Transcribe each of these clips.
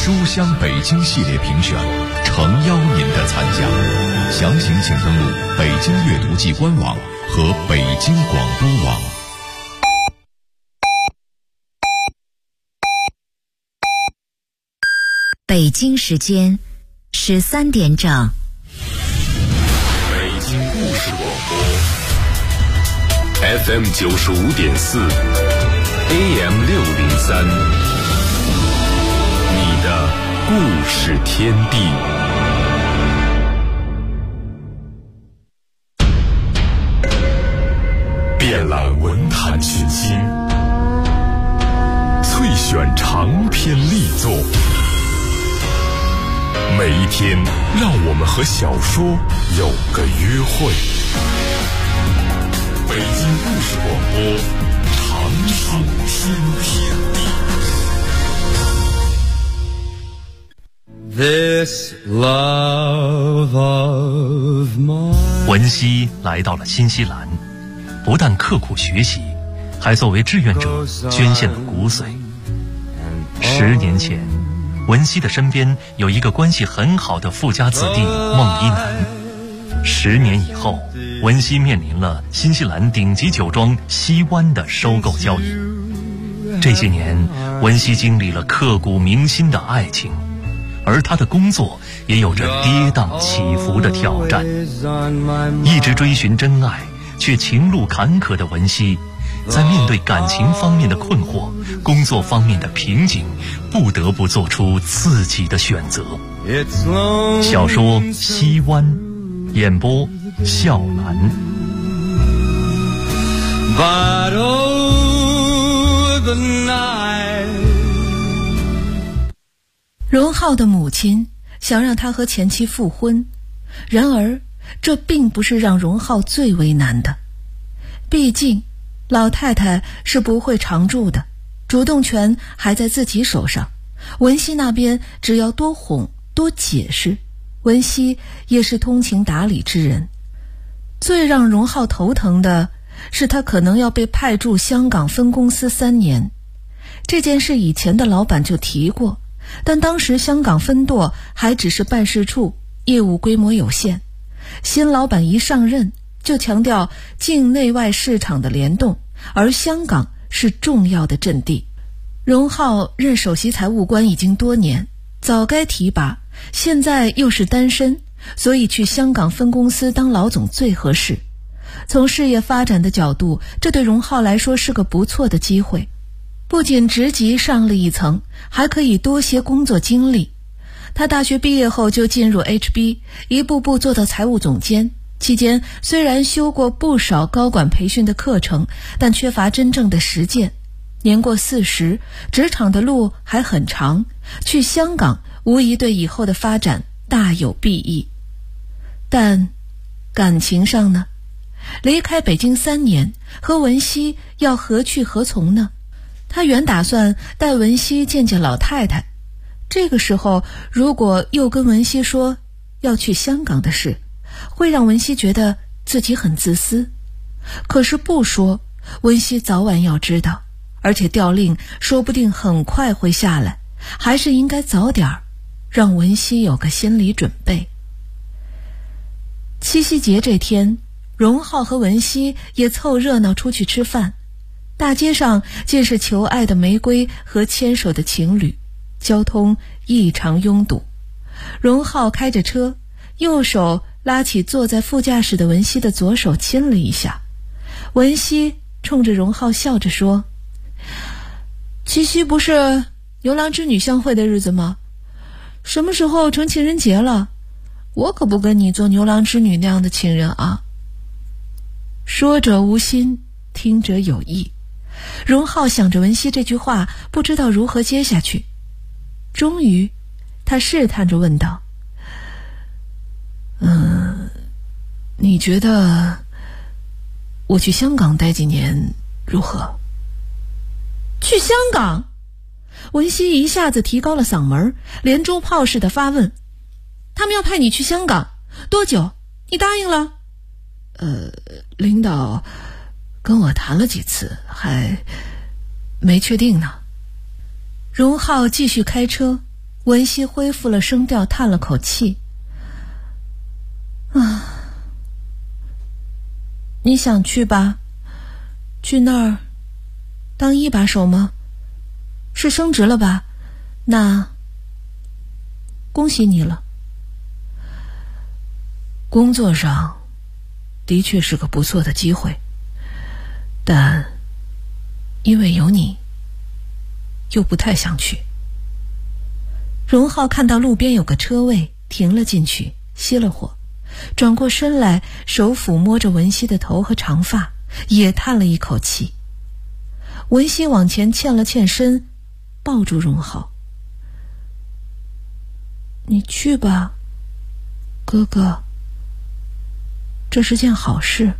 书香北京系列评选，诚邀您的参加。详情请登录北京阅读季官网和北京广播网。 北京时间13点整。 北京故事广播 FM 95.4 AM 603，你的故事天地。遍览文坛群星，萃选长篇力作。每一天，让我们和小说有个约会。北京故事广播，长寿天地。This love of mine。 文熙来到了新西兰，不但刻苦学习，还作为志愿者捐献了骨髓。10年前，文熙的身边有一个关系很好的富家子弟孟一楠。10年以后，文熙面临了新西兰顶级酒庄西湾的收购交易。这些年，文熙经历了刻骨铭心的爱情，而他的工作也有着跌宕起伏的挑战。一直追寻真爱却情路坎坷的文熙，在面对感情方面的困惑、工作方面的瓶颈，不得不做出自己的选择。小说《西湾》，演播笑兰。 But oh, the night。 荣浩的母亲想让他和前妻复婚，然而这并不是让荣浩最为难的。毕竟老太太是不会常住的，主动权还在自己手上。文熙那边只要多哄多解释，文熙也是通情达理之人。最让荣浩头疼的是他可能要被派驻香港分公司3年。这件事以前的老板就提过，但当时香港分舵还只是办事处，业务规模有限。新老板一上任就强调境内外市场的联动，而香港是重要的阵地。荣浩任首席财务官已经多年，早该提拔，现在又是单身，所以去香港分公司当老总最合适。从事业发展的角度，这对荣浩来说是个不错的机会，不仅职级上了一层，还可以多些工作经历。他大学毕业后就进入 HB， 一步步做到财务总监。期间虽然修过不少高管培训的课程，但缺乏真正的实践。年过40，职场的路还很长，去香港无疑对以后的发展大有裨益。但感情上呢？离开北京3年，和文熙要何去何从呢？他原打算带文熙见见老太太，这个时候如果又跟文熙说要去香港的事，会让文熙觉得自己很自私。可是不说，文熙早晚要知道，而且调令说不定很快会下来，还是应该早点让文熙有个心理准备。七夕节这天，荣浩和文熙也凑热闹出去吃饭。大街上尽是求爱的玫瑰和牵手的情侣，交通异常拥堵。荣浩开着车，右手拉起坐在副驾驶的文熙的左手亲了一下。文熙冲着荣浩笑着说：七夕不是牛郎织女相会的日子吗？什么时候成情人节了？我可不跟你做牛郎织女那样的情人啊。说者无心，听者有意。荣浩想着文熙这句话，不知道如何接下去。终于他试探着问道：你觉得我去香港待几年如何？去香港？文熙一下子提高了嗓门，连珠炮似的发问：他们要派你去香港多久？你答应了？领导跟我谈了几次，还没确定呢。荣浩继续开车， 文熙恢复了声调，叹了口气：“你想去吧？去那儿当一把手吗？是升职了吧？那恭喜你了。工作上的确是个不错的机会，但因为有你，又不太想去。”荣浩看到路边有个车位，停了进去，熄了火，转过身来，手抚摸着文熙的头和长发，也叹了一口气。文熙往前欠了欠身，抱住荣浩：“你去吧，哥哥，这是件好事。”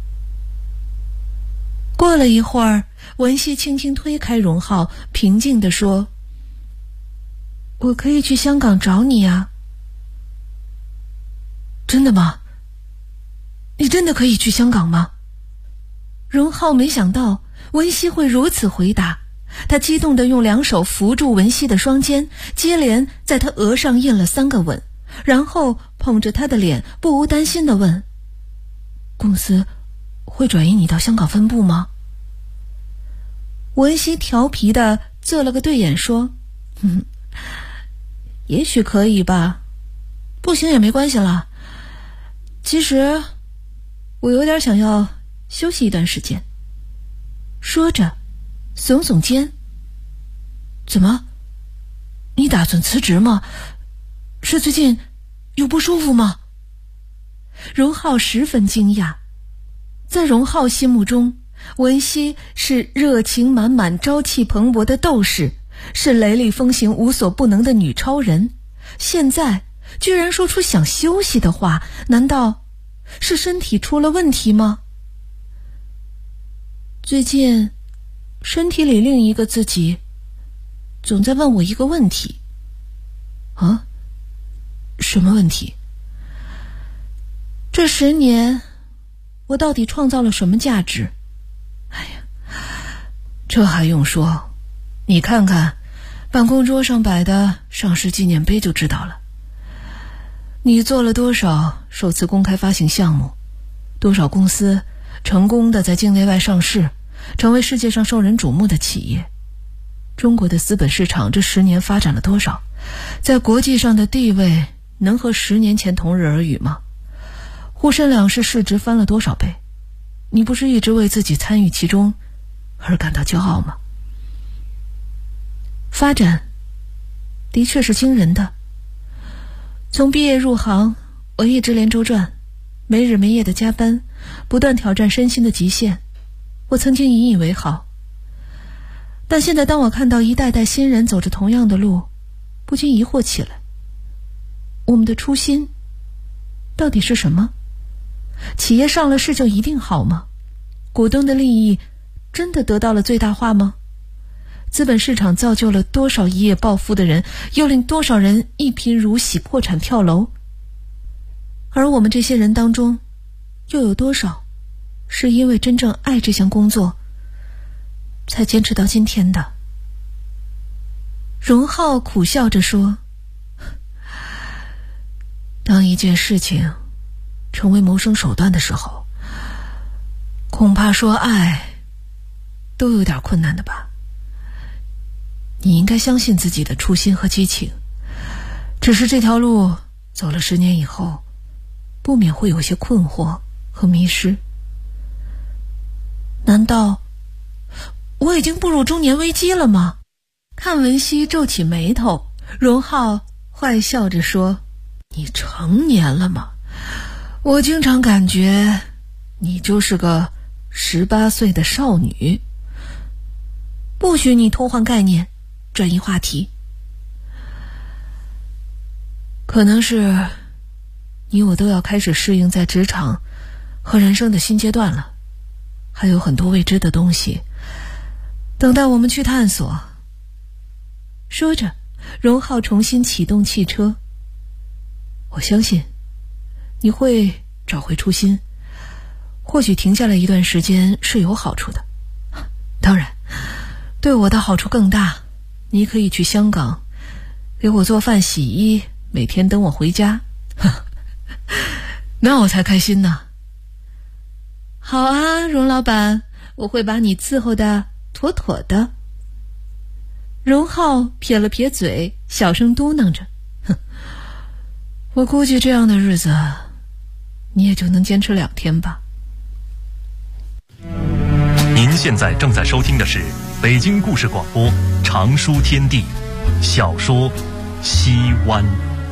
过了一会儿，文熙轻轻推开荣浩，平静地说：“我可以去香港找你啊。”“真的吗？你真的可以去香港吗？”荣浩没想到文熙会如此回答，他激动地用两手扶住文熙的双肩，接连在他额上印了3个吻，然后捧着他的脸，不无担心地问：“公司会转移你到香港分部吗？”文熙调皮地做了个对眼说：“也许可以吧，不行也没关系了。其实我有点想要休息一段时间。”说着耸耸肩：“怎么？你打算辞职吗？是最近有不舒服吗？”荣浩十分惊讶，在荣浩心目中，文熙是热情满满、朝气蓬勃的斗士，是雷厉风行、无所不能的女超人，现在居然说出想休息的话，难道是身体出了问题吗？最近身体里另一个自己总在问我一个问题。啊？什么问题？这10年我到底创造了什么价值？哎呀，这还用说，你看看办公桌上摆的上市纪念碑就知道了。你做了多少首次公开发行项目，多少公司成功的在境内外上市，成为世界上受人瞩目的企业。中国的资本市场这10年发展了多少？在国际上的地位能和10年前同日而语吗？沪深两市市值翻了多少倍？你不是一直为自己参与其中而感到骄傲吗？发展的确是惊人的。从毕业入行，我一直连轴转，没日没夜的加班，不断挑战身心的极限。我曾经引以为豪，但现在当我看到一代代新人走着同样的路，不禁疑惑起来：我们的初心到底是什么？企业上了市就一定好吗？股东的利益真的得到了最大化吗？资本市场造就了多少一夜暴富的人，又令多少人一贫如洗、破产跳楼？而我们这些人当中，又有多少是因为真正爱这项工作才坚持到今天的？荣浩苦笑着说：当一件事情成为谋生手段的时候，恐怕说爱都有点困难的吧。你应该相信自己的初心和激情，只是这条路走了10年以后，不免会有些困惑和迷失。难道我已经步入中年危机了吗？看文熙皱起眉头，荣浩坏笑着说：你成年了吗？我经常感觉你就是个18岁的少女。不许你偷换概念，转移话题。可能是你我都要开始适应在职场和人生的新阶段了，还有很多未知的东西等待我们去探索。说着，荣浩重新启动汽车。我相信你会找回初心，或许停下来一段时间是有好处的。当然，对我的好处更大，你可以去香港给我做饭洗衣，每天等我回家，那我才开心呢。好啊，荣老板，我会把你伺候的妥妥的。荣浩撇了撇嘴，小声嘟囔着，我估计这样的日子你也就能坚持2天吧。 您现在正在收听的是北京故事广播长书天地小说《西湾》。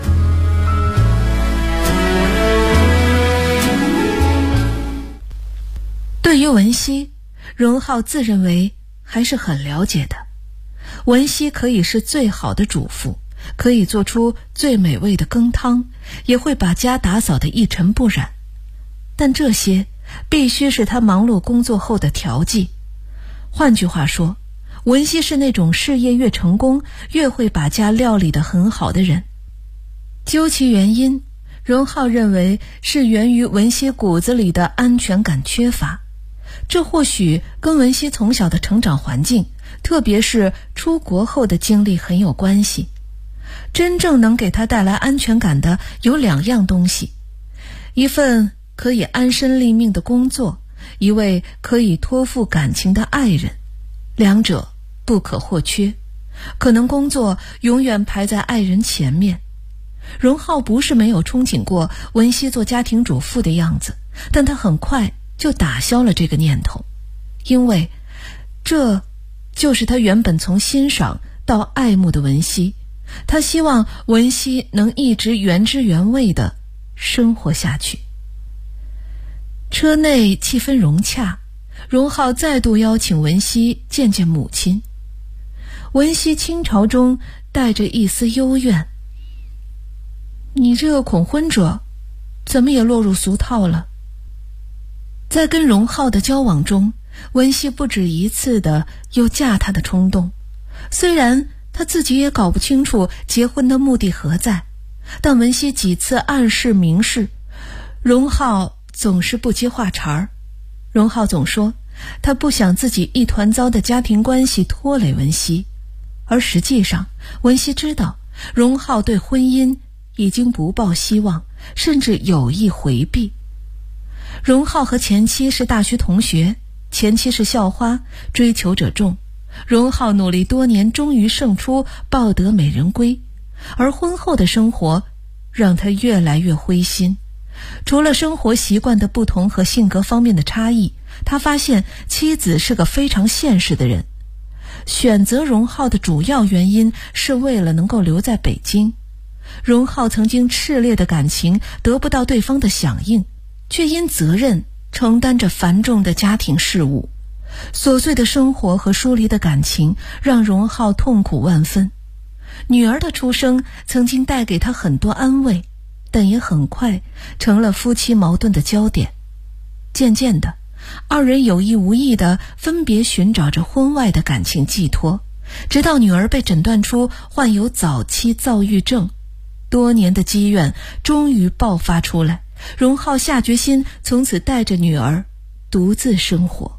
对于文熙，荣浩自认为还是很了解的。文熙可以是最好的主妇，可以做出最美味的羹汤，也会把家打扫得一尘不染，但这些必须是他忙碌工作后的调剂。换句话说，文熙是那种事业越成功越会把家料理得很好的人。究其原因，荣浩认为是源于文熙骨子里的安全感缺乏，这或许跟文熙从小的成长环境，特别是出国后的经历很有关系。真正能给他带来安全感的有2样东西，一份可以安身立命的工作，一位可以托付感情的爱人，两者不可或缺。可能工作永远排在爱人前面。荣浩不是没有憧憬过文熙做家庭主妇的样子，但他很快就打消了这个念头，因为这就是他原本从欣赏到爱慕的文熙。他希望文熙能一直原汁原味地生活下去。车内气氛融洽，荣浩再度邀请文熙见见母亲。文熙倾巢中带着一丝幽怨，你这个恐婚者怎么也落入俗套了。在跟荣浩的交往中，文熙不止一次的有嫁他的冲动，虽然他自己也搞不清楚结婚的目的何在，但文熙几次暗示明示，荣浩总是不接话茬儿。荣浩总说他不想自己一团糟的家庭关系拖累文熙，而实际上文熙知道荣浩对婚姻已经不抱希望，甚至有意回避。荣浩和前妻是大学同学，前妻是校花，追求者众。荣浩努力多年，终于胜出，抱得美人归。而婚后的生活让他越来越灰心。除了生活习惯的不同和性格方面的差异，他发现妻子是个非常现实的人。选择荣浩的主要原因是为了能够留在北京。荣浩曾经炽烈的感情得不到对方的响应，却因责任承担着繁重的家庭事务。琐碎的生活和疏离的感情让荣浩痛苦万分。女儿的出生曾经带给他很多安慰，但也很快成了夫妻矛盾的焦点。渐渐的，二人有意无意地分别寻找着婚外的感情寄托，直到女儿被诊断出患有早期躁郁症。多年的积怨终于爆发出来，荣浩下决心从此带着女儿独自生活。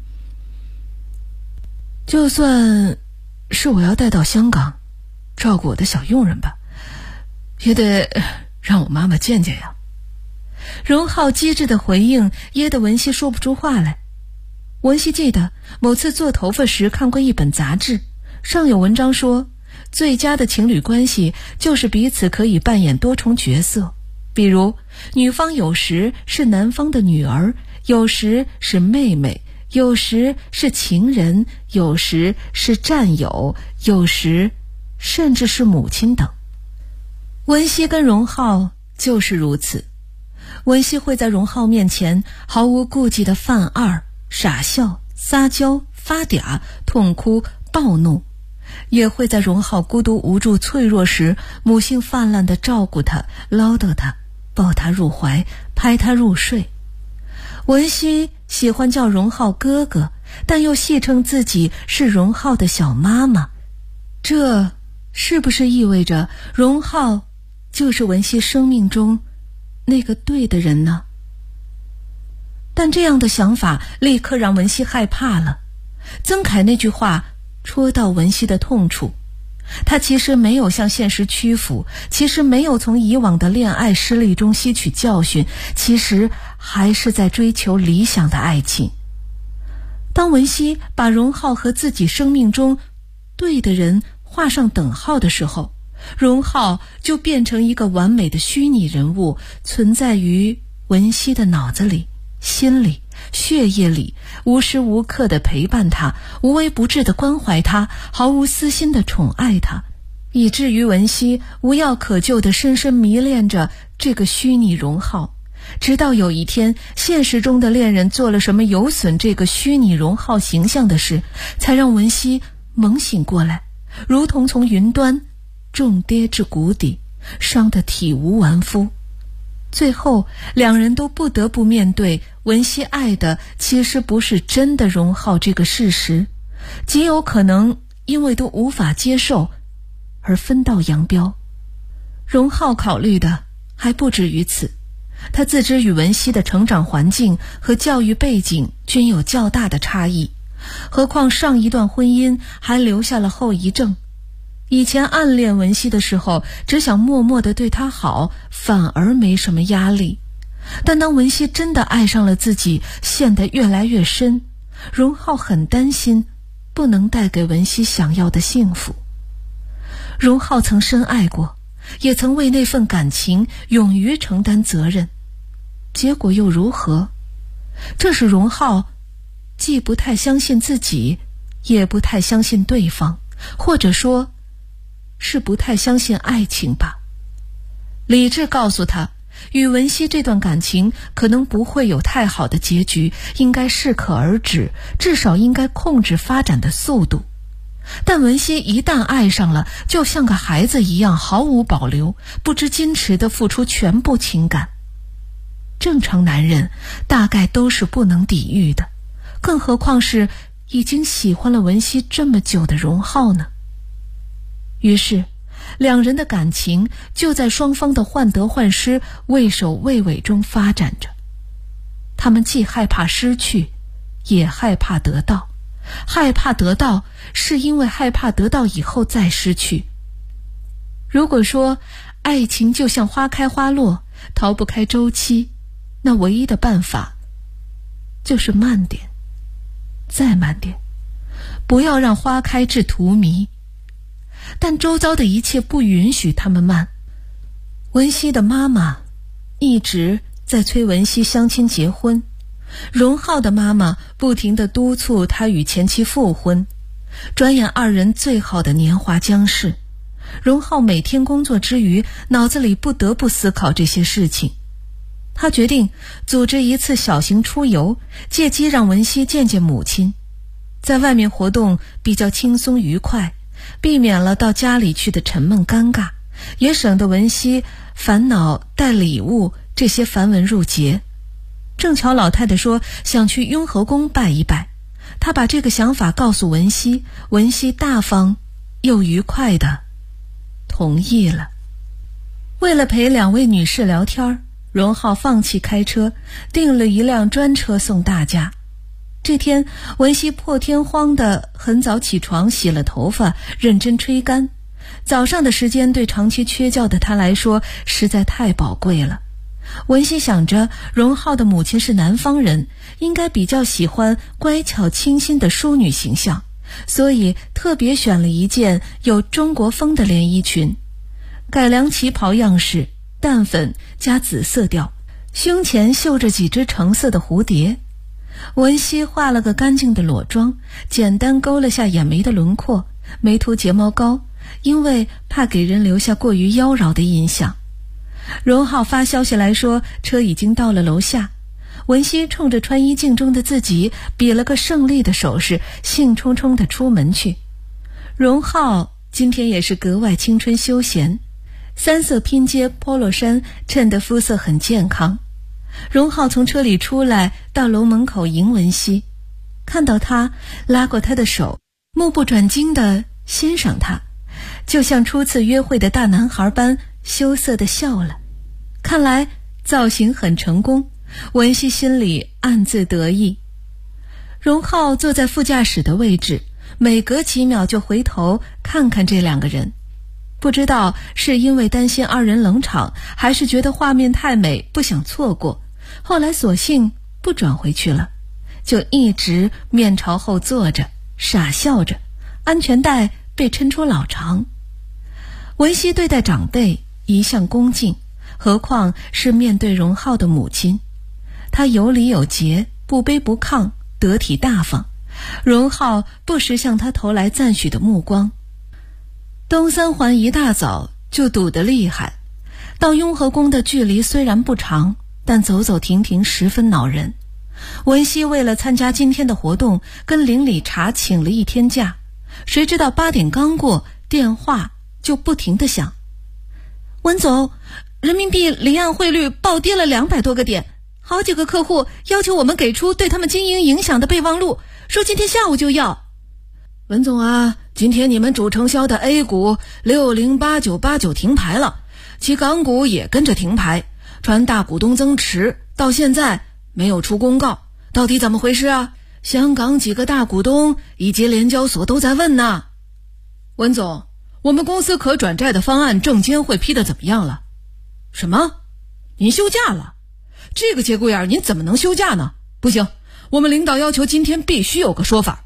就算是我要带到香港照顾我的小佣人吧，也得让我妈妈见见呀。荣浩机智的回应噎得文熙说不出话来。文熙记得某次做头发时看过一本杂志，上有文章说，最佳的情侣关系就是彼此可以扮演多重角色，比如女方有时是男方的女儿，有时是妹妹，有时是情人，有时是战友，有时甚至是母亲等。文熙跟荣浩就是如此。文熙会在荣浩面前毫无顾忌的犯二、傻笑、撒娇、发嗲、痛哭、暴怒，也会在荣浩孤独无助脆弱时母性泛滥地照顾他，唠叨他，抱他入怀，拍他入睡。文熙喜欢叫荣浩哥哥，但又戏称自己是荣浩的小妈妈。这是不是意味着荣浩就是文熙生命中那个对的人呢？但这样的想法立刻让文熙害怕了。曾凯那句话戳到文熙的痛处。 他其实没有向现实屈服，其实没有从以往的恋爱失利中吸取教训，其实还是在追求理想的爱情。当文熙把荣浩和自己生命中对的人画上等号的时候，荣浩就变成一个完美的虚拟人物，存在于文熙的脑子里、心里、血液里，无时无刻地陪伴他，无微不至地关怀他，毫无私心地宠爱他，以至于文熙无药可救地深深迷恋着这个虚拟荣浩。直到有一天，现实中的恋人做了什么有损这个虚拟荣浩形象的事，才让文熙猛醒过来，如同从云端重跌至谷底，伤得体无完肤。最后两人都不得不面对文熙爱的其实不是真的荣浩这个事实，极有可能因为都无法接受而分道扬镳。荣浩考虑的还不止于此，他自知与文熙的成长环境和教育背景均有较大的差异，何况上一段婚姻还留下了后遗症。以前暗恋文熙的时候，只想默默地对她好，反而没什么压力。但当文熙真的爱上了自己，陷得越来越深，荣浩很担心不能带给文熙想要的幸福。荣浩曾深爱过，也曾为那份感情勇于承担责任，结果又如何？这使荣浩既不太相信自己，也不太相信对方，或者说是不太相信爱情吧。理智告诉他，与文熙这段感情可能不会有太好的结局，应该适可而止，至少应该控制发展的速度。但文熙一旦爱上了，就像个孩子一样毫无保留，不知矜持地付出全部情感。正常男人大概都是不能抵御的，更何况是已经喜欢了文熙这么久的荣浩呢？于是两人的感情就在双方的患得患失、畏首畏尾中发展着。他们既害怕失去，也害怕得到。害怕得到，是因为害怕得到以后再失去。如果说爱情就像花开花落，逃不开周期，那唯一的办法就是慢点，再慢点，不要让花开至荼蘼。但周遭的一切不允许他们慢。文熙的妈妈一直在催文熙相亲结婚，荣浩的妈妈不停地督促他与前妻复婚。转眼二人最好的年华将逝，荣浩每天工作之余，脑子里不得不思考这些事情。他决定组织一次小型出游，借机让文熙见见母亲。在外面活动比较轻松愉快，避免了到家里去的沉闷尴尬，也省得文熙烦恼带礼物这些繁文缛节。正巧老太太说想去雍和宫拜一拜，她把这个想法告诉文熙，文熙大方又愉快地同意了。为了陪两位女士聊天，荣浩放弃开车，订了一辆专车送大家。这天文熙破天荒地很早起床，洗了头发，认真吹干。早上的时间对长期缺觉的她来说实在太宝贵了。文熙想着荣浩的母亲是南方人，应该比较喜欢乖巧清新的淑女形象，所以特别选了一件有中国风的连衣裙，改良旗袍样式，淡粉加紫色调，胸前绣着几只橙色的蝴蝶。文熙画了个干净的裸妆，简单勾了下眼眉的轮廓，没涂睫毛膏，因为怕给人留下过于妖娆的印象。荣浩发消息来说车已经到了楼下，文熙冲着穿衣镜中的自己比了个胜利的手势，兴冲冲地出门去。荣浩今天也是格外青春休闲，三色拼接 polo 衫衬得肤色很健康。荣浩从车里出来，到楼门口迎文熙，看到他拉过他的手，目不转睛地欣赏他，就像初次约会的大男孩般羞涩地笑了。看来造型很成功，文熙心里暗自得意。荣浩坐在副驾驶的位置， 每隔几秒就回头看看这两个人。不知道是因为担心二人冷场，还是觉得画面太美不想错过，后来索性不转回去了，就一直面朝后坐着傻笑着，安全带被抻出老长。文熙对待长辈一向恭敬，何况是面对荣浩的母亲，她有礼有节，不卑不亢，得体大方。荣浩不时向她投来赞许的目光。东三环一大早就堵得厉害，到雍和宫的距离虽然不长，但走走停停十分恼人。文熙为了参加今天的活动，跟邻里查请了一天假，谁知道8点刚过，电话就不停地响。文总，人民币离岸汇率暴跌了200多个点，好几个客户要求我们给出对他们经营影响的备忘录，说今天下午就要。文总啊，今天你们主承销的 A 股608989停牌了，其港股也跟着停牌，传大股东增持，到现在没有出公告，到底怎么回事啊？香港几个大股东以及联交所都在问呢。文总，我们公司可转债的方案证监会批的怎么样了？什么？您休假了？这个节骨眼您怎么能休假呢？不行，我们领导要求今天必须有个说法。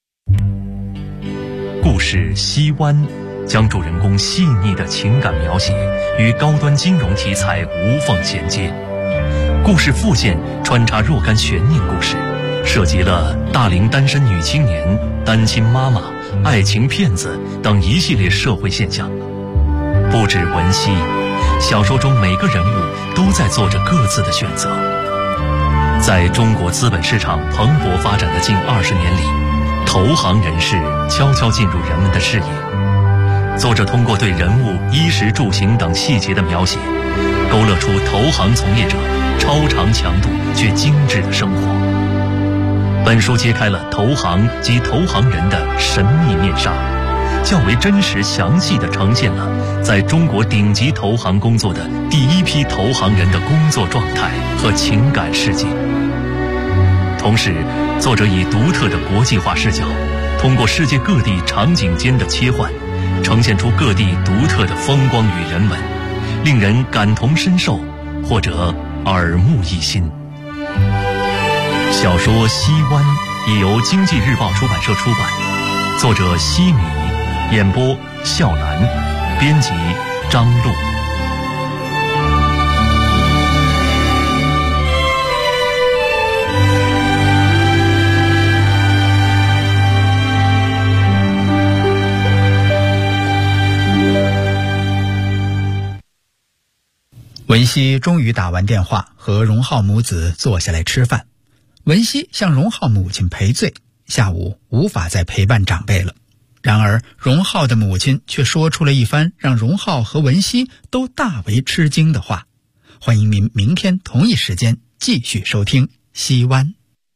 故事《西湾》将主人公细腻的情感描写与高端金融题材无缝衔接。故事副线穿插若干悬念故事，涉及了大龄单身女青年、单亲妈妈、爱情骗子等一系列社会现象。不止文熙，小说中每个人物都在做着各自的选择。在中国资本市场蓬勃发展的近20年里，投行人士悄悄进入人们的视野。作者通过对人物衣食住行等细节的描写，勾勒出投行从业者超长强度却精致的生活。本书揭开了投行及投行人的神秘面纱，较为真实详细地呈现了在中国顶级投行工作的第一批投行人的工作状态和情感世界。同时，作者以独特的国际化视角，通过世界各地场景间的切换，呈现出各地独特的风光与人文，令人感同身受或者耳目一新。小说《西湾》已由经济日报出版社出版，作者西米，演播笑兰，编辑张璐。 文熙终于打完电话，和荣浩母子坐下来吃饭。文熙向荣浩母亲赔罪，下午无法再陪伴长辈了。然而荣浩的母亲却说出了一番让荣浩和文熙都大为吃惊的话。欢迎您明天同一时间继续收听《西湾》。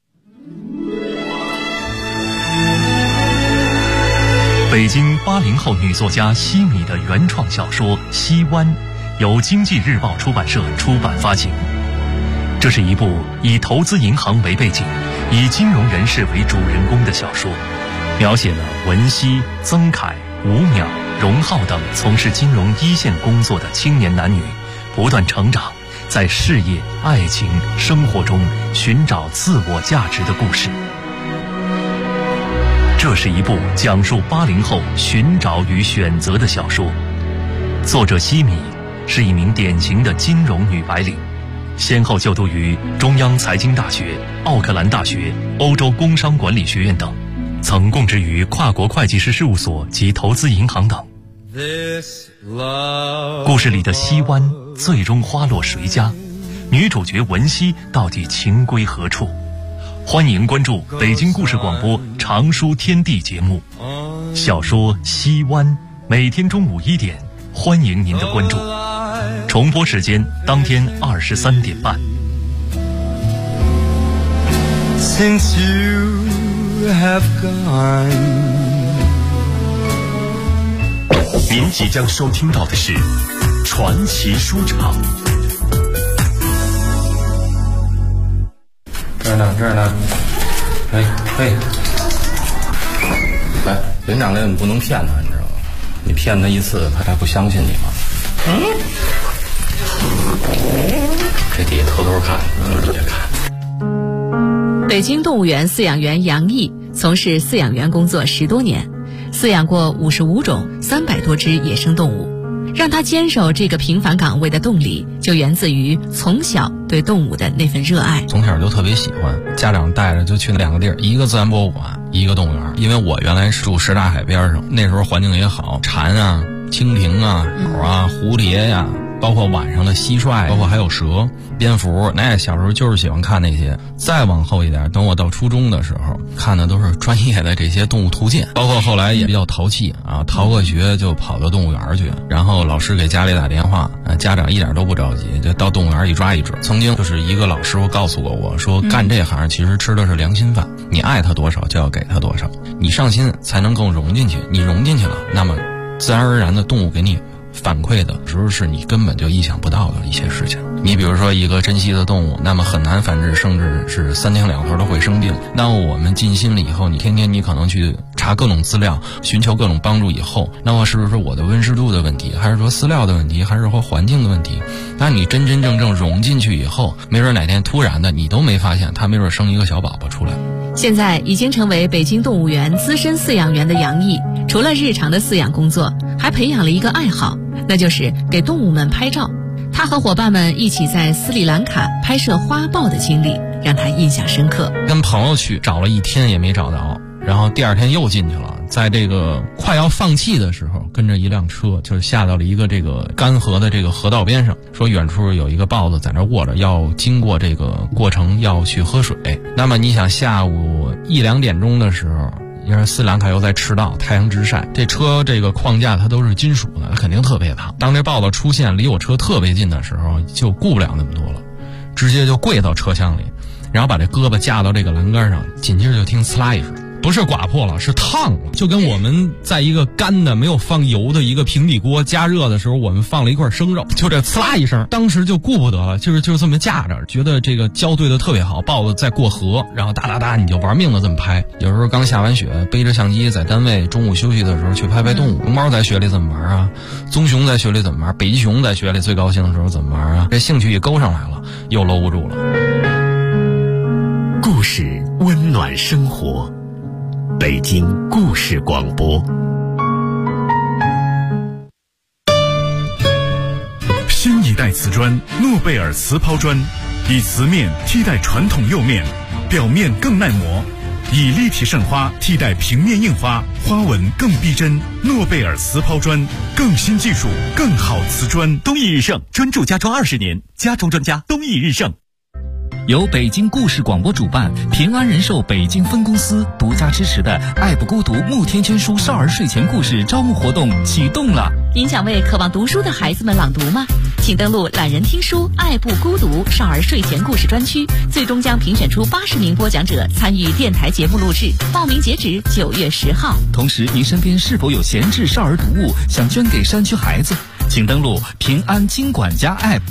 北京80后女作家西米的原创小说《西湾》由经济日报出版社出版发行。这是一部以投资银行为背景，以金融人士为主人公的小说，描写了文熙、曾凯、吴淼、荣浩等从事金融一线工作的青年男女不断成长，在事业、爱情、生活中寻找自我价值的故事。这是一部讲述80后寻找与选择的小说。作者西米是一名典型的金融女白领，先后就读于中央财经大学、奥克兰大学、欧洲工商管理学院等，曾供职于跨国会计师事务所及投资银行等。故事里的西湾最终花落谁家？女主角文熙到底情归何处？欢迎关注北京故事广播长书天地节目，小说《西湾》，每天中午1点，欢迎您的关注。重播时间当天23点半。 Since you have gone， 您即将收听到的是传奇书场。 这儿呢，哎， 哎，连长这你不能骗他，你知道吗？你骗他一次，他还不相信你吗？这底下偷偷看，你别看。 北京动物园饲养员杨毅从事饲养员工作10多年，饲养过55种300多只野生动物。让他坚守这个平凡岗位的动力，就源自于从小对动物的那份热爱。 从小就特别喜欢，家长带着就去2个地儿，一个自然博物馆，一个动物园。因为我原来是住什刹海边上，那时候环境也好，蝉啊、蜻蜓啊、鸟啊、蝴蝶呀，包括晚上的蟋蟀，包括还有蛇、蝙蝠，那小时候就是喜欢看那些。再往后一点，等我到初中的时候，看的都是专业的这些动物图鉴，包括后来也比较淘气啊，逃个学就跑到动物园去，然后老师给家里打电话，家长一点都不着急，就到动物园一抓一只。曾经就是一个老师傅告诉过我说，干这行其实吃的是良心饭，你爱他多少就要给他多少，你上心才能够融进去，你融进去了，那么自然而然的动物给你反馈的时候是你根本就意想不到的一些事情。你比如说一个珍稀的动物，那么很难繁殖，甚至是3天2头都会生病。那么我们尽心了以后，你天天你可能去查各种资料，寻求各种帮助以后，那么是不是我的温湿度的问题，还是说饲料的问题，还是说环境的问题？那你真真正正融进去以后，没准哪天突然的你都没发现，它没准生一个小宝宝出来。 现在已经成为北京动物园资深饲养员的杨毅，除了日常的饲养工作，还培养了一个爱好，那就是给动物们拍照。他和伙伴们一起在斯里兰卡拍摄花豹的经历让他印象深刻。 跟朋友去找了1天也没找到，然后第2天又进去了，在这个快要放弃的时候，跟着一辆车就是下到了一个这个干涸的这个河道边上，说远处有一个豹子在那卧着，要经过这个过程要去喝水。那么你想下午1、2点钟的时候，因为斯里兰卡又在赤道，太阳直晒，这车这个框架它都是金属的，它肯定特别烫。当这豹子出现离我车特别近的时候，就顾不了那么多了，直接就跪到车厢里，然后把这胳膊架到这个栏杆上，紧接着就听呲啦一声，不是刮破了，是烫了，就跟我们在一个干的没有放油的一个平底锅加热的时候，我们放了一块生肉，就这呲啦一声，当时就顾不得了，就是这么架着，觉得这个交对的特别好，豹子在过河，然后哒哒哒你就玩命的这么拍。有时候刚下完雪，背着相机在单位中午休息的时候去拍拍动物，龙猫在雪里怎么玩啊，棕熊在雪里怎么玩，北极熊在雪里最高兴的时候怎么玩啊，这兴趣一勾上来了，又搂不住了。 故事温暖生活，北京故事广播。 新一代瓷砖诺贝尔瓷抛砖，以瓷面替代传统釉面，表面更耐磨，以立体渗花替代平面印花，花纹更逼真。诺贝尔瓷抛砖，更新技术，更好瓷砖。 东义日盛，专注家装20年，家装专家东义日盛。由北京故事广播主办，平安人寿北京分公司独家支持的爱不孤独慕天圈书少儿睡前故事招募活动启动了。 您想为渴望读书的孩子们朗读吗？请登录懒人听书爱不孤独少儿睡前故事专区，最终将评选出80名播讲者参与电台节目录制，报名截止9月10号。 同时，您身边是否有闲置少儿读物想捐给山区孩子？请登录平安经管家 App。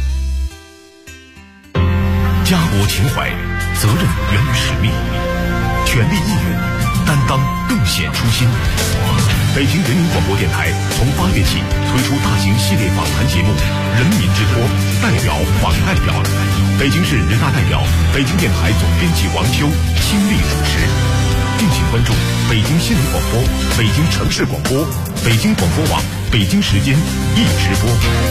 家国情怀，责任源于使命，全力以赴，担当更显初心。北京人民广播电台从8月起推出大型系列访谈节目《人民之托》，代表访代表。北京市人大代表、北京电台总编辑王秋亲力主持。敬请关注北京新闻广播、北京城市广播、北京广播网、北京时间一直播。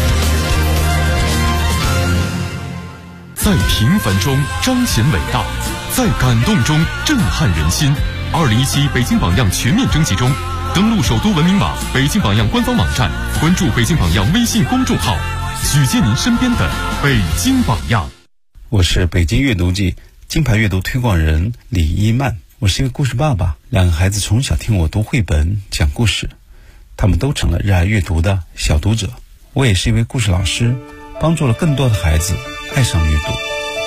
在平凡中彰显伟大，在感动中震撼人心。2017北京榜样全面征集中，登录首都文明网、北京榜样官方网站，关注北京榜样微信公众号，举荐您身边的北京榜样。 我是北京阅读季金牌阅读推广人李一曼，我是一个故事爸爸，2个孩子从小听我读绘本讲故事，他们都成了热爱阅读的小读者。我也是一位故事老师，帮助了更多的孩子爱上阅读。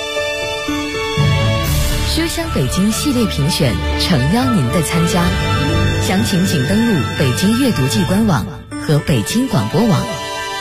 书香北京系列评选诚邀您的参加，详情请登录北京阅读季官网和北京广播网。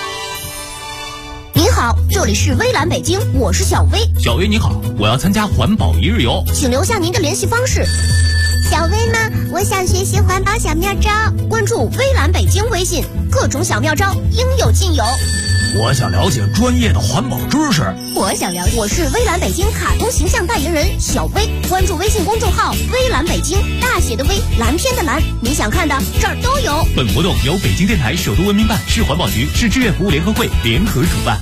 您好，这里是微蓝北京，我是小薇。 小薇你好，我要参加环保一日游， 请留下您的联系方式。 小薇呢？我想学习环保小妙招，关注微蓝北京微信，各种小妙招应有尽有。 我想了解专业的环保知识。 我想了解，我是微蓝北京卡通形象代言人小薇，关注微信公众号微蓝北京，大写的微，蓝天的蓝，你想看的这儿都有。 本活动由北京电台首都文明办、市环保局、市志愿服务联合会联合主办。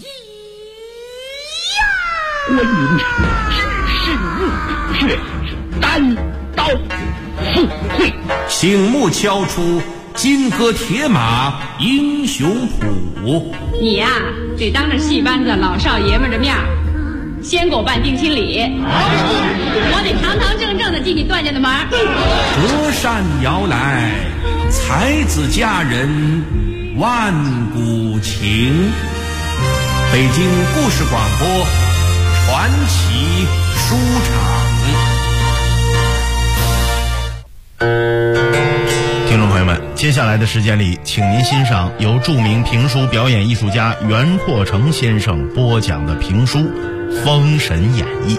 观音知圣物，却单刀赴会， 醒目敲出金戈铁马英雄谱。 你呀，得当着戏班子老少爷们的面先给我办定亲礼，我得堂堂正正的进你段家的门。 隔山摇来，才子佳人万古情。北京故事广播传奇书场。 听众朋友们，接下来的时间里，请您欣赏由著名评书表演艺术家袁阔成先生播讲的评书《封神演义》。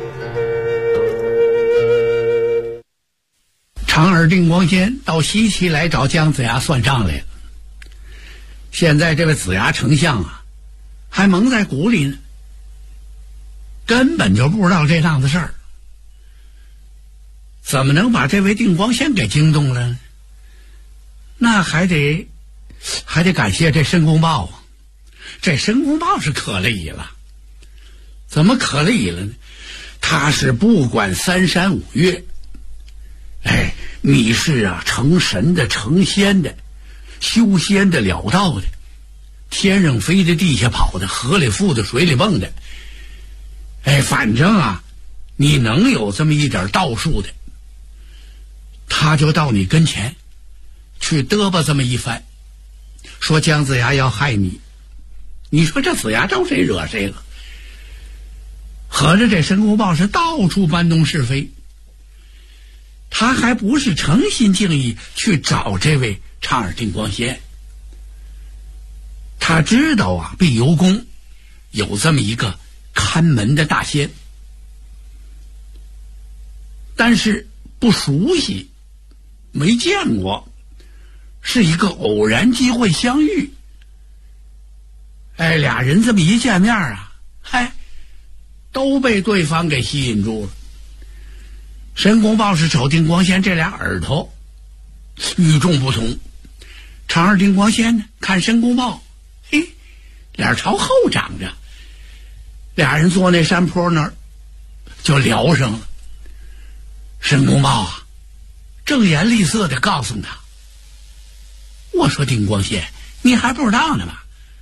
长耳定光仙到西岐来找姜子牙算账来了。现在这位子牙丞相啊，还蒙在鼓里呢，根本就不知道这档子事儿，怎么能把这位定光仙给惊动了呢？那还得感谢这申公豹啊！这申公豹是可了矣了，怎么可了矣了呢？他是不管三山五岳，你是啊成神的、成仙的、修仙的、了道的，天上飞的、地下跑的、河里浮的、水里蹦的，反正啊，你能有这么一点道术的，他就到你跟前去嘚吧这么一番，说姜子牙要害你。你说这子牙招谁惹谁了？合着这申公豹是到处搬弄是非，他还不是诚心敬意去找这位长耳定光仙。他知道啊，碧游宫有这么一个看门的大仙，但是不熟悉，没见过，是一个偶然机会相遇。俩人这么一见面啊，都被对方给吸引住了。申公豹是瞅定光仙这俩耳朵与众不同，长耳定光仙呢看申公豹，脸朝后长着，俩人坐那山坡那儿就聊上了。申公豹啊，正言厉色地告诉他：“我说定光仙，你还不知道呢吗？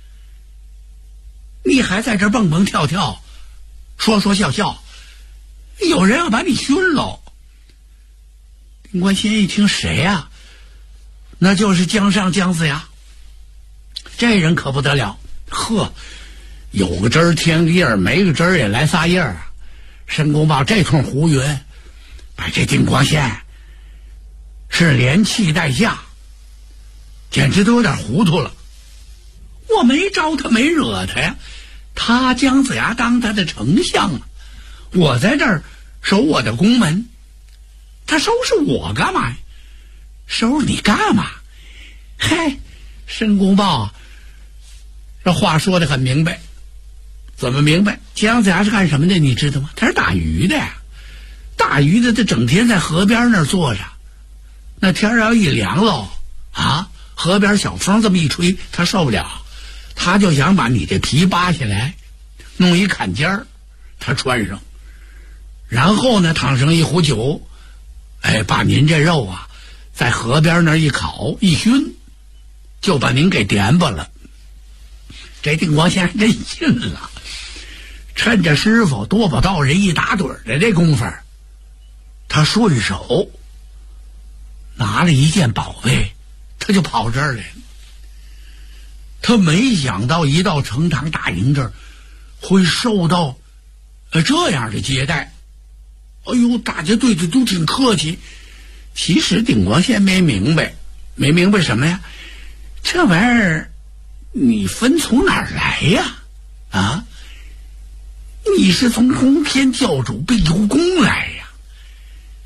你还在这蹦蹦跳跳，说说笑笑，有人要把你熏喽。”定光仙一听，谁呀？那就是姜尚姜子牙。这人可不得了，有个针儿添个印儿，没个针儿也来仨印儿啊！申公豹这通胡云，把这定光仙是连气带吓，简直都有点糊涂了。我没招他，没惹他呀，他姜子牙当他的丞相啊，我在这儿守我的宫门，他收拾我干嘛呀？收拾你干嘛？申公豹这话说得很明白。怎么明白？姜子牙是干什么的你知道吗？他是打鱼的呀。打鱼的他整天在河边那儿坐着，那天要一凉喽河边小风这么一吹，他受不了，他就想把你这皮扒下来，弄一坎肩儿，他穿上，然后呢烫上一壶酒，把您这肉啊在河边那儿一烤一熏，就把您给点吧了。这定光仙真信了，趁着师傅多宝道人一打盹的这功夫，他顺手拿了一件宝贝，他就跑这儿来了。他没想到一到成堂大营这儿会受到这样的接待，大家对他都挺客气。其实定光仙没明白什么呀？这玩意儿你分从哪儿来呀？你是从通天教主碧游宫来呀？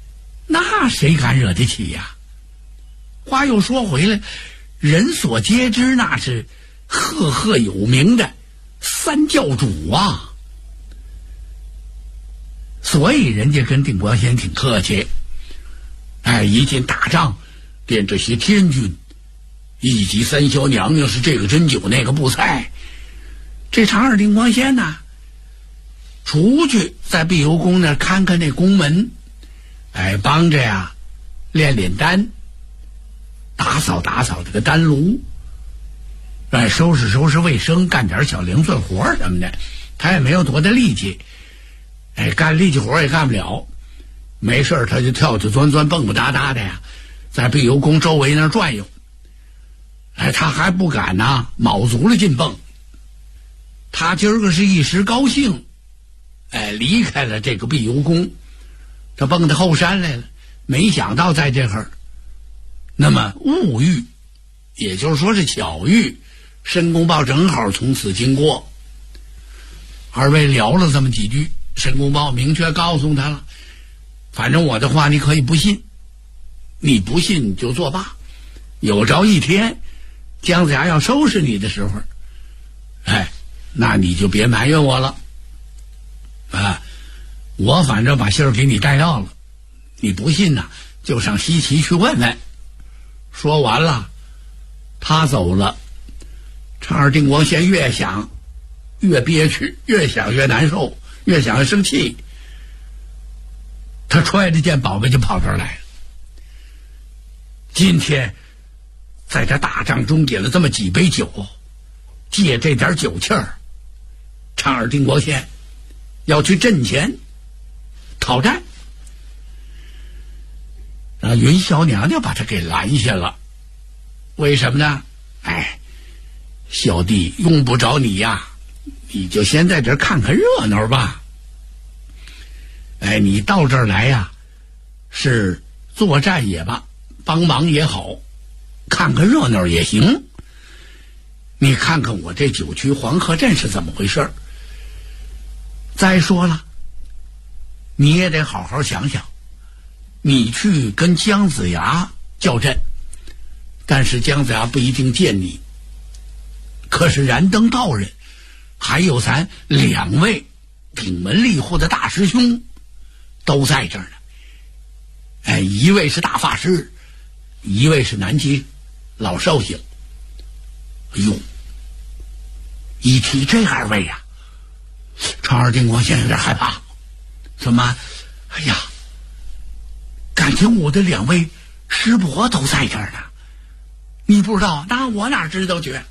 那谁敢惹得起呀？话又说回来，人所皆知，那是赫赫有名的三教主啊。所以人家跟定国先挺客气。一进打仗，连这些天军以及三小娘娘是这个针灸那个布菜，这长耳定光仙呢，出去在碧游宫那看看那宫门，帮着呀炼炼丹，打扫打扫这个丹炉，收拾收拾卫生，干点小零碎活什么的。他也没有多大力气，干力气活也干不了。没事他就跳跳钻钻蹦蹦哒哒的呀，在碧游宫周围那转悠。他还不敢呐，卯足了劲蹦。他今儿个是一时高兴，离开了这个碧游宫，他蹦到后山来了。没想到在这会儿，那么误遇，也就是说是巧遇，申公豹正好从此经过。二位聊了这么几句，申公豹明确告诉他了，反正我的话你可以不信，你不信你就作罢。有朝一天姜子牙要收拾你的时候，那你就别埋怨我了。我反正把信儿给你带到了，你不信呢，就上西岐去问问。说完了，他走了。长耳定光仙越想越憋屈，越想越难受，越想越生气。他揣着件宝贝就跑这儿来了。今天在这大仗中饮了这么几杯酒，借这点酒气儿，长耳定光仙要去阵前讨战。云霄娘娘把他给拦下了。为什么呢？小弟用不着你呀，你就先在这儿看看热闹吧。你到这儿来呀，是作战也罢，帮忙也好，看看热闹也行。你看看我这九曲黄河阵是怎么回事。再说了，你也得好好想想，你去跟姜子牙较阵，但是姜子牙不一定见你。可是燃灯道人还有咱2位顶门立户的大师兄都在这儿呢。一位是大法师，一位是南极老寿星。一提这2位呀，长耳定光仙有点害怕。怎么？感情我的2位师伯都在这儿呢。你不知道？那我哪知道去？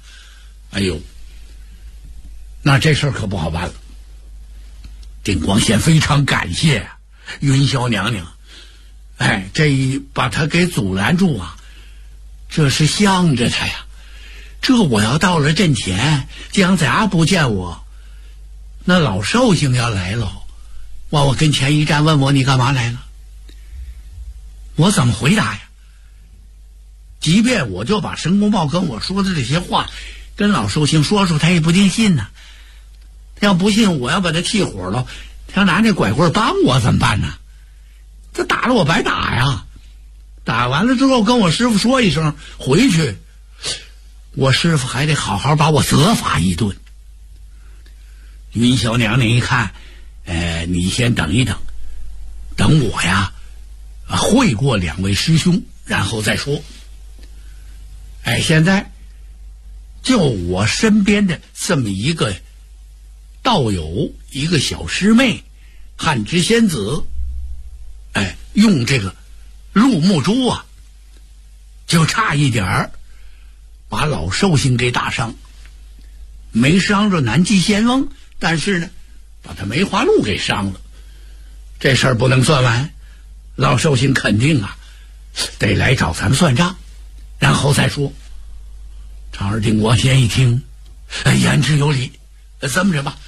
那这事儿可不好办了。定光仙非常感谢云霄娘娘，这一把他给阻拦住啊，这是向着他呀。这我要到了阵前，姜子牙不见我，那老寿星要来了，往我跟前一站，问我你干嘛来了，我怎么回答呀？即便我就把申公豹跟我说的这些话跟老寿星说他也不定信呢。他要不信，我要把他气火了，他要拿那拐棍帮我怎么办呢？这打了我白打呀。打完了之后跟我师傅说一声回去，我师傅还得好好把我责罚一顿。云霄娘娘一看，你先等一等，等我呀会过2位师兄，然后再说。现在就我身边的这么一个道友，一个小师妹汉之仙子，用这个鹿木珠啊，就差一点儿把老寿星给打伤。没伤着南极仙翁，但是呢把他梅花鹿给伤了。这事儿不能算完，老寿星肯定啊得来找咱们算账，然后再说。长耳定光仙一听，言之有理，这么着吧，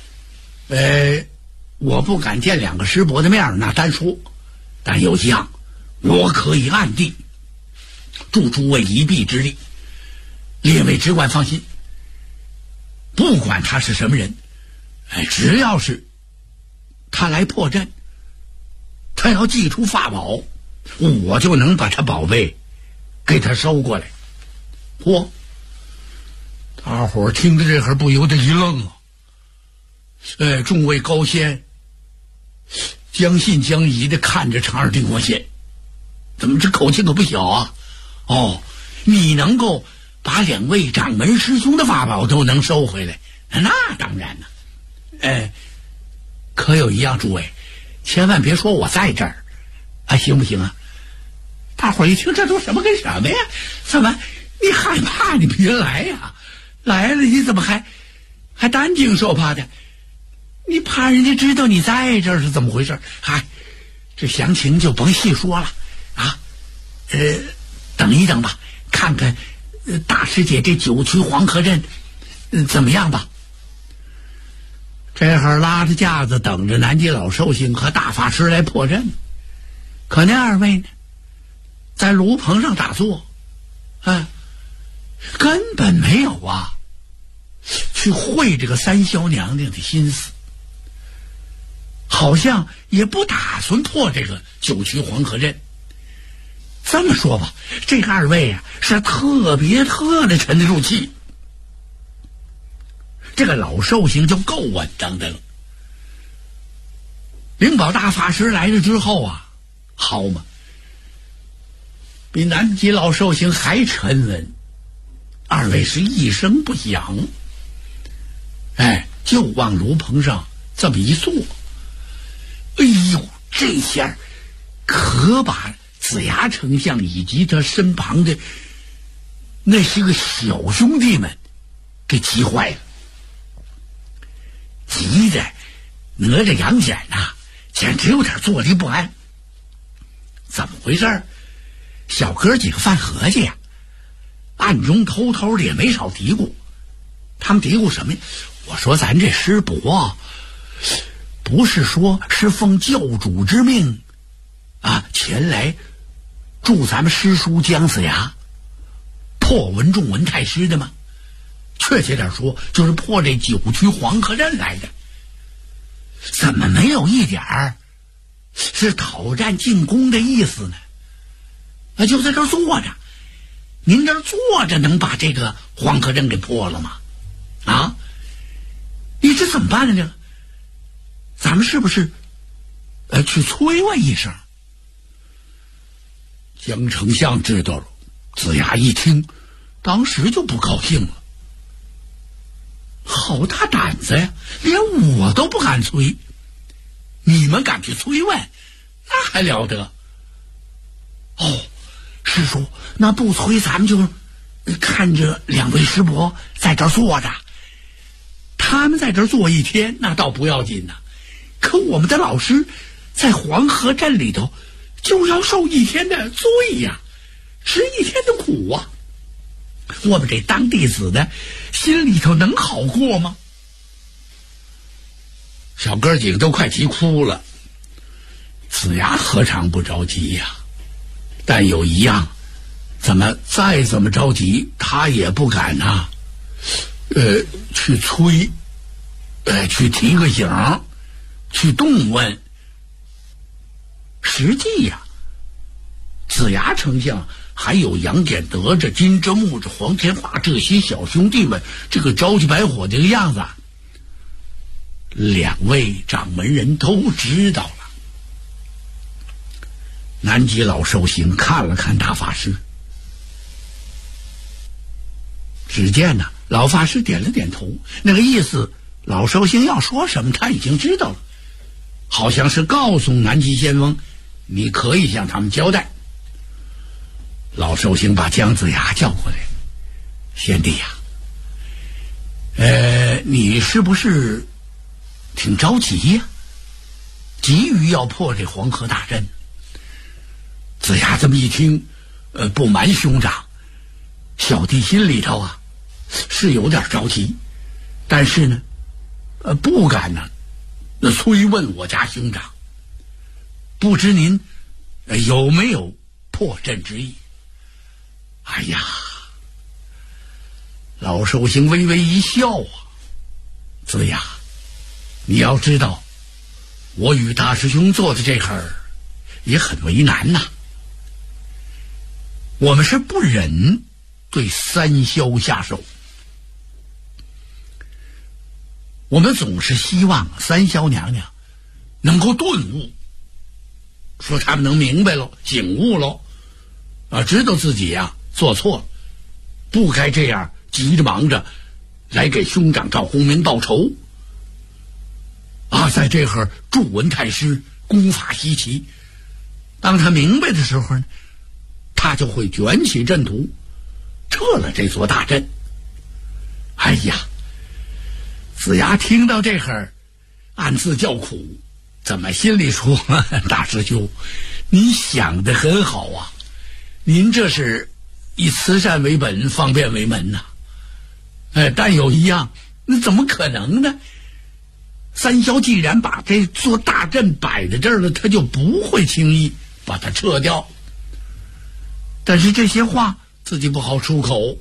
我不敢见2个师伯的面，那单说，但有一样，我可以暗地助诸位一臂之力。列位只管放心，不管他是什么人，只要是他来破阵， 他要祭出法宝，我就能把他宝贝给他收过来。嚯！大伙儿听着这会儿不由得一愣啊！众位高仙将信将疑的看着长耳定国仙，怎么这口气可不小啊？哦，你能够把2位掌门师兄的法宝都能收回来，那当然了。可有一样，诸位千万别说我在这儿啊，行不行啊？大伙儿一听这都什么跟什么呀？怎么你害怕你别来呀？来了你怎么还担惊受怕的？你怕人家知道你在这儿是怎么回事？这详情就甭细说了啊。等一等吧，看看大师姐这9曲黄河阵怎么样吧。这会儿拉着架子等着南极老寿星和大法师来破阵，可那2位呢，在炉棚上打坐，根本没有去会这个三霄娘娘的心思，好像也不打算破这个9曲黄河阵。这么说吧，这2位是特别沉得住气。这个老寿星就够稳当的了。灵宝大法师来了之后好嘛，比南极老寿星还沉稳。2位是一声不响，就往炉棚上这么一坐。哎呦，这下可把子牙丞相以及他身旁的那些个小兄弟们给急坏了，急得哪吒杨戬简直有点坐立不安。怎么回事？小哥几个犯合计暗中偷偷的也没少嘀咕。他们嘀咕什么呀？我说咱这师伯不是说是奉教主之命前来助咱们师叔姜子牙破文仲文太师的吗？确切点说，就是破这9曲黄河阵来的。怎么没有一点是讨战进攻的意思呢？就在这儿坐着，您这儿坐着能把这个黄河阵给破了吗？你这怎么办呢？咱们是不是去催问一声？姜丞相知道了，子牙一听当时就不高兴了。好大胆子呀，连我都不敢催，你们敢去催问，那还了得？师叔，那不催咱们就看着2位师伯在这儿坐着，他们在这儿坐1天那倒不要紧可我们的老师在黄河阵里头就要受1天的罪吃1天的苦我们这当弟子的心里头能好过吗？小哥几个都快急哭了。子牙何尝不着急但有一样，再怎么着急他也不敢去催，去提个醒，去动问。实际子牙丞相还有杨戬、哪吒、金吒、木吒、黄天化这些小兄弟们这个着急白火这个样子2位掌门人都知道了。南极老寿星看了看大法师，只见老法师点了点头，那个意思老寿星要说什么他已经知道了，好像是告诉南极仙翁你可以向他们交代。老寿星把姜子牙叫过来，贤弟你是不是挺着急急于要破这黄河大阵？子牙这么一听，不瞒兄长，小弟心里头是有点着急，但是呢不敢催问我家兄长，不知您有没有破阵之意？哎呀，老寿星微微一笑子牙，你要知道，我与大师兄坐的这会儿也很为难呐。我们是不忍对三霄下手，我们总是希望三霄娘娘能够顿悟，说他们能明白了，醒悟了，知道自己做错了，不该这样急着忙着来给兄长赵公明报仇在这会儿祝文太师功法稀奇，当他明白的时候呢，他就会卷起阵图撤了这座大阵。哎呀，子牙听到这会儿暗自叫苦，怎么心里说大师兄你想得很好啊，您这是以慈善为本，方便为门呐。但有一样，那怎么可能呢？三霄既然把这座大阵摆在这儿了，他就不会轻易把它撤掉。但是这些话自己不好出口。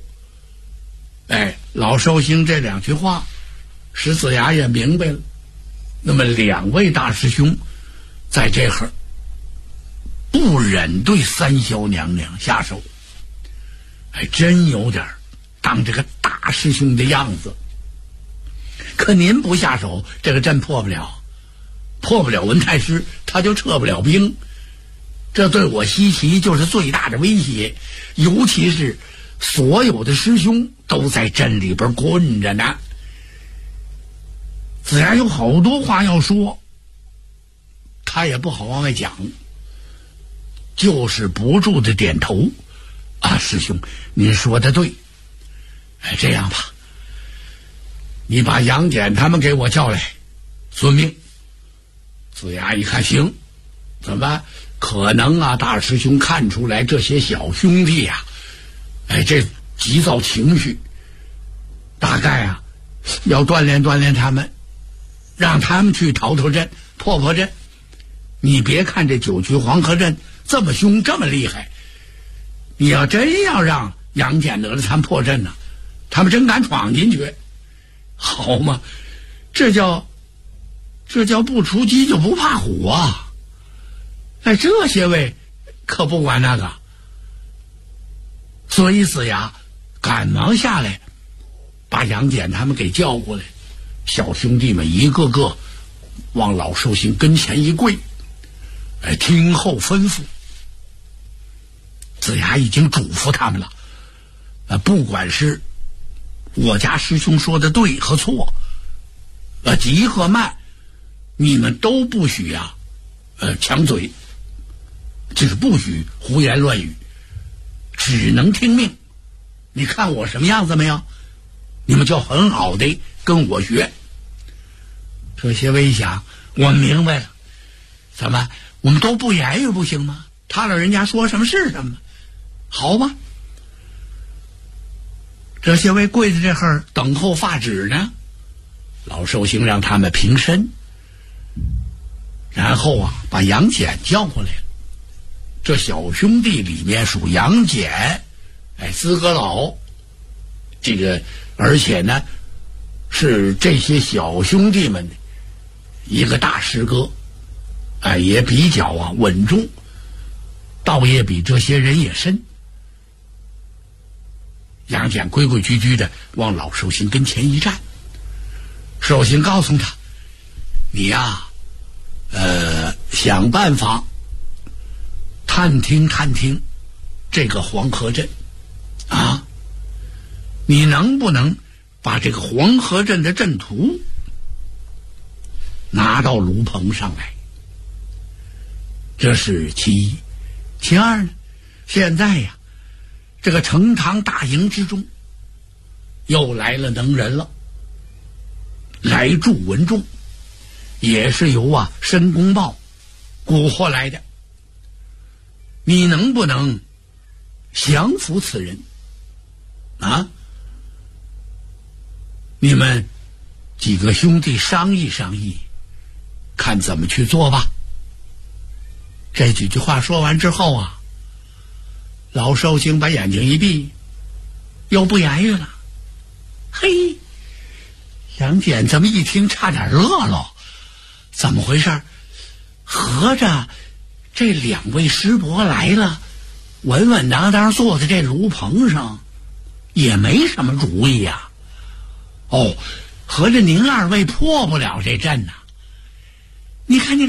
老寿星这两句话使子牙也明白了。那么两位大师兄在这会儿不忍对三霄娘娘下手，真有点当这个大师兄的样子。可您不下手，这个阵破不了文太师，他就撤不了兵，这对我西岐就是最大的威胁。尤其是所有的师兄都在阵里边困着呢。子牙有好多话要说，他也不好往外讲，就是不住的点头。师兄您说的对，这样吧，你把杨戬他们给我叫来，遵命。子牙一看行，怎么可能大师兄看出来这些小兄弟这急躁情绪，大概要锻炼锻炼他们，让他们去逃阵破阵。你别看这九曲黄河阵这么凶这么厉害，你要真要让杨戬哪吒他们破阵呢，他们真敢闯进去，好嘛？这叫不出鸡就不怕虎啊！这些位可不管那个。所以子牙赶忙下来把杨戬他们给叫过来，小兄弟们一个个往老寿星跟前一跪，听候吩咐。子牙已经嘱咐他们了，不管是我家师兄说的对和错，急和慢，你们都不许抢嘴，就是不许胡言乱语，只能听命。你看我什么样子没有？你们就很好的跟我学。这些位想，我明白了，怎么我们都不言语不行吗？他老人家说什么是什么，好吧？这些位跪在这会儿等候发旨呢。老寿星让他们平身，然后把杨戬叫过来了。这小兄弟里面属杨戬，资格老，这个而且呢是这些小兄弟们的一个大师哥，也比较稳重，道也比这些人也深。杨戬规规矩矩的往老寿星跟前一站，寿星告诉他：“你想办法探听这个黄河阵你能不能把这个黄河阵的阵图拿到炉棚上来？这是其一。其二呢，现在这个成堂大营之中又来了能人了，来助文仲，也是由申公豹蛊惑来的。你能不能降服此人你们几个兄弟商议商议，看怎么去做吧。”这几句话说完之后老寿星把眼睛一闭，又不言语了。嘿，杨戬这么一听差点乐了，怎么回事？合着这2位师伯来了，稳稳当当坐在这炉棚上，也没什么主意呀。哦，合着您2位破不了这阵呐？你看，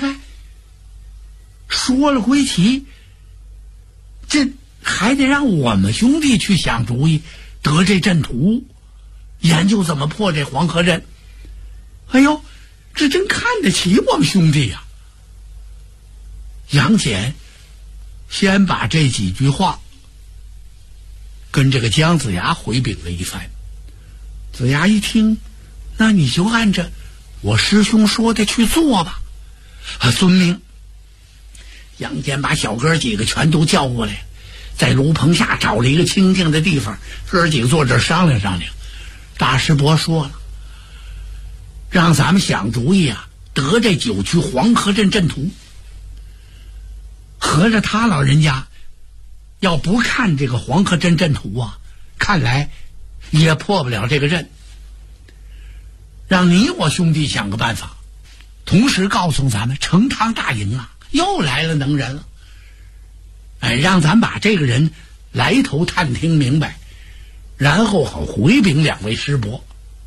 说了归齐，这还得让我们兄弟去想主意，得这阵图，研究怎么破这黄河阵。哎呦，这真看得起我们兄弟呀！杨戬先把这几句话跟这个姜子牙回禀了一番。子牙一听，那你就按着我师兄说的去做吧。遵命。杨戬把小哥几个全都叫过来，在炉棚下找了一个清静的地方，哥几个坐这儿商量商量。大师伯说了，让咱们想主意啊，得这9曲黄河阵阵图。合着他老人家要不看这个黄河阵阵图啊，看来也破不了这个阵。让你我兄弟想个办法，同时告诉咱们成汤大营啊又来了能人了。让咱把这个人来头探听明白，然后好回禀2位师伯。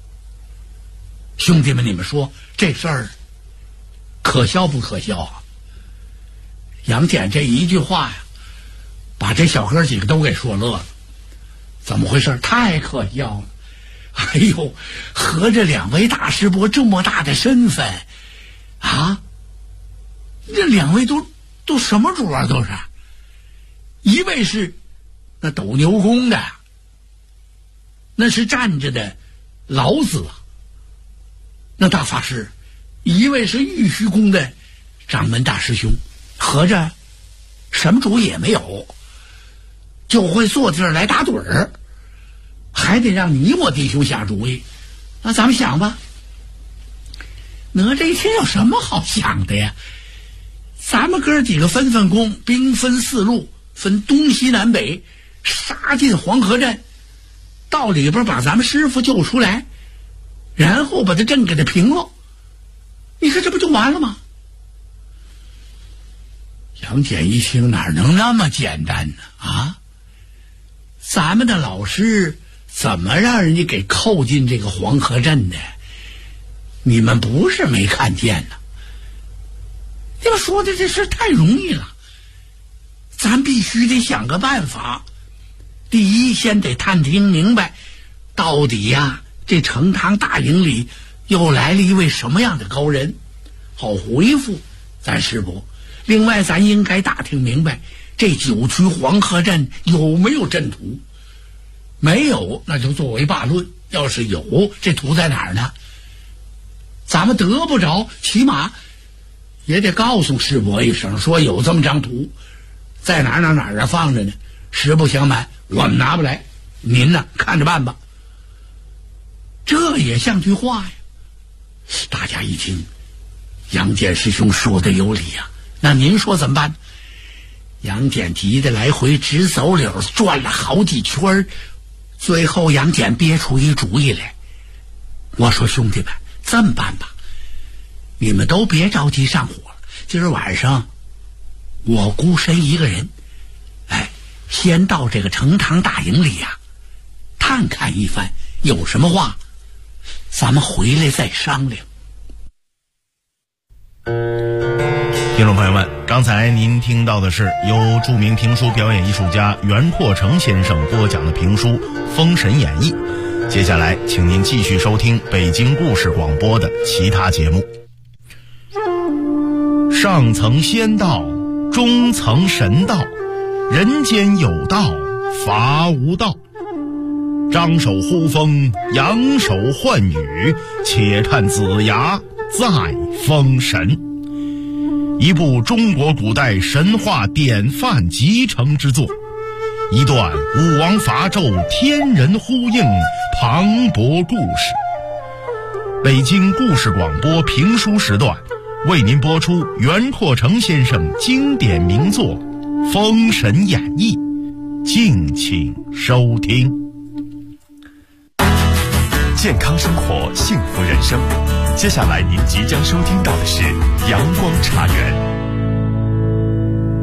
兄弟们，你们说这事儿可笑不可笑啊？杨戬这一句话呀，把这小哥几个都给说乐了。怎么回事？太可笑了！哎呦，合着2位大师伯这么大的身份啊，这2位都什么主啊？都是一位是那斗牛宫的，那是站着的老子啊，那大法师；一位是玉虚宫的掌门大师兄。合着什么主意也没有，就会坐这儿来打盹儿，还得让你我弟兄下主意。那咱们想吧。哪吒一听有什么好想的呀？咱们哥几个分工，兵分4路，分东西南北，杀进黄河阵，到里边把咱们师傅救出来，然后把这阵给他平了。你看这不就完了吗？杨戬一听，哪能那么简单呢？啊，咱们的老师怎么让人家给扣进这个黄河阵的？你们不是没看见呢。你们说的这事太容易了，咱必须得想个办法。第一，先得探听明白，到底呀，这成汤大营里又来了一位什么样的高人，好回复咱师伯。另外，咱应该打听明白这9曲黄河阵有没有阵图。没有，那就作为罢论；要是有，这图在哪儿呢？咱们得不着，起码也得告诉师伯一声，说有这么张图，在哪儿啊放着呢。实不相瞒，我们拿不来，您呢看着办吧。这也像句话呀。大家一听，杨戬师兄说的有理呀。那您说怎么办？杨戬急得来回直走柳，转了好几圈，最后杨戬憋出一主意来。我说兄弟们，这么办吧，你们都别着急上火了，今儿晚上我孤身一个人，先到这个成汤大营里呀，探看一番，有什么话咱们回来再商量。 听众朋友们，刚才您听到的是由著名评书表演艺术家袁阔成先生播讲的评书《封神演义》。接下来请您继续收听北京故事广播的其他节目。上层仙道，中层神道，人间有道，伐无道。张手呼风，扬手唤雨，且看子牙再封神。一部中国古代神话典范集成之作，一段武王伐纣天人呼应磅礴故事。北京故事广播评书时段为您播出袁阔成先生经典名作《封神演义》，敬请收听。 健康生活，幸福人生。接下来您即将收听到的是阳光茶园。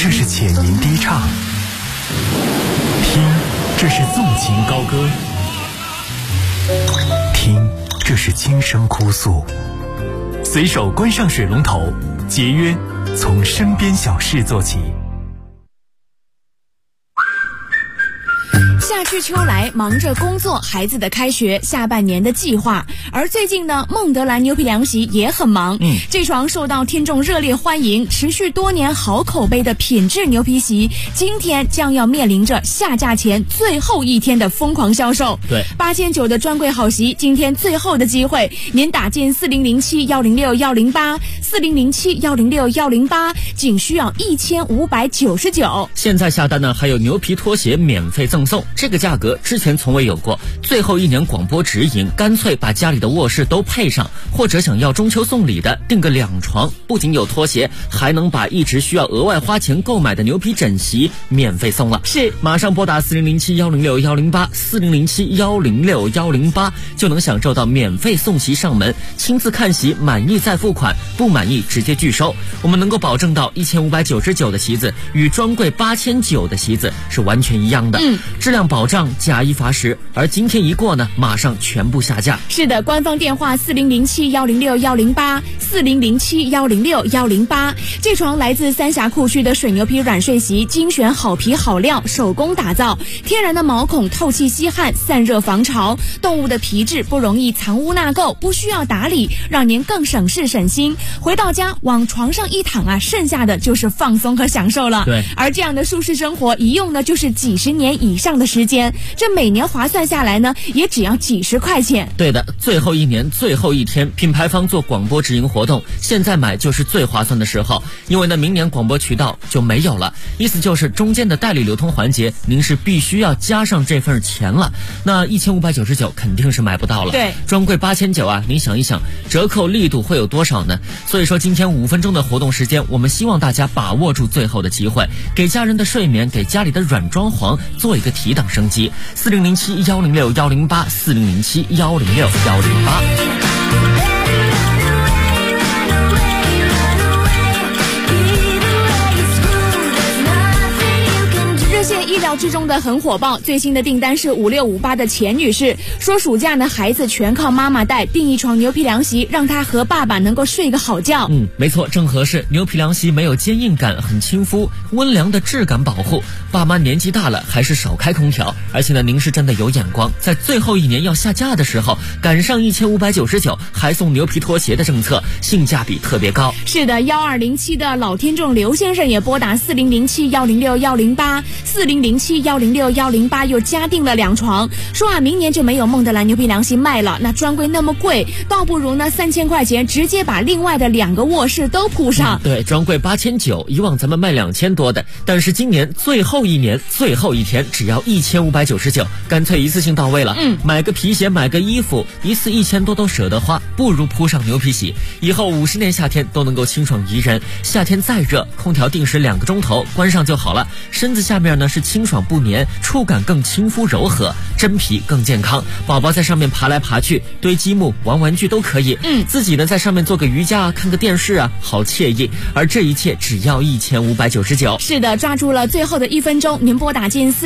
这是浅吟低唱；听，这是纵情高歌；听，这是轻声哭诉。随手关上水龙头，节约从身边小事做起。 夏去秋来，忙着工作、孩子的开学、下半年的计划。而最近呢，孟德兰牛皮凉席也很忙。这床受到听众热烈欢迎、持续多年好口碑的品质牛皮席，今天将要面临着下架前最后一天的疯狂销售。 对 ，8900的专柜好席，今天最后的机会，您打进4007106108，4007106108，仅需要1599。 现在下单呢，还有牛皮拖鞋免费赠送。这个价格之前从未有过，最后一年广播直营，干脆把家里的卧室都配上，或者想要中秋送礼的，订个2床，不仅有拖鞋，还能把一直需要额外花钱购买的牛皮枕席免费送了。 是， 马上拨打4007106108，4007106108，就能享受到免费送席上门，亲自看席，满意再付款，不满意直接拒收。我们能够保证到1599的席子与专柜8900的席子是完全一样的。质量保障，假一罚10，而今天一过呢，马上全部下架。 是的，官方电话4007106108，4007106108。这床来自三峡库区的水牛皮软睡席，精选好皮好料，手工打造，天然的毛孔透气吸汗，散热防潮，动物的皮质不容易藏污纳垢，不需要打理，让您更省事省心。回到家往床上一躺啊，剩下的就是放松和享受了。 对， 而这样的舒适生活一用呢就是几十年以上的时间，这每年划算下来呢也只要几十块钱。 对的，最后一年最后一天，品牌方做广播直营活动，现在买就是最划算的时候，因为呢明年广播渠道就没有了，意思就是中间的代理流通环节您是必须要加上这份钱了，那1599肯定是买不到了。 对， 专柜8900啊，您想一想折扣力度会有多少呢？所以说今天5分钟的活动时间，我们希望大家把握住最后的机会，给家人的睡眠，给家里的软装潢做一个提档升级。4007106108，4007106108。 意料之中的很火爆，最新的订单是5658的钱女士，说暑假呢孩子全靠妈妈带，订一床牛皮凉席，让她和爸爸能够睡个好觉。 没错，正合适。牛皮凉席没有坚硬感，很亲肤，温凉的质感保护。爸妈年纪大了还是少开空调，而且呢您是真的有眼光，在最后一年要下架的时候赶上1599还送牛皮拖鞋的政策，性价比特别高。 是的，1207的老听众刘先生也拨打4007106108，4007106108又加订了2床，说啊明年就没有孟德兰牛皮凉席卖了，那专柜那么贵，倒不如呢3000块钱直接把另外的2个卧室都铺上。 对，专柜8900，以往咱们卖2000多的，但是今年最后一年最后一天只要1599，干脆一次性到位了。买个皮鞋买个衣服，一次1000多都舍得花，不如铺上牛皮席，以后50年夏天都能够清爽宜人。夏天再热，空调定时2个钟头关上就好了，身子下面呢是清爽不粘，触感更亲肤柔和，真皮更健康，宝宝在上面爬来爬去，堆积木玩玩具都可以。自己呢在上面做个瑜伽看个电视啊，好惬意。而这一切只要1599。 是的，抓住了最后的1分钟，您拨打进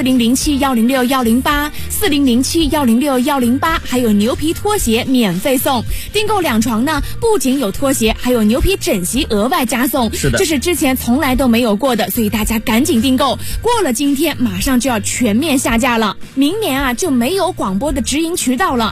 4007106108，4007106108，还有牛皮拖鞋免费送。订购2床呢，不仅有拖鞋，还有牛皮枕席额外加送。 是的， 这是之前从来都没有过的，所以大家赶紧订购，过了今天马上就要全面下架了，明年啊就没有广播的直营渠道了。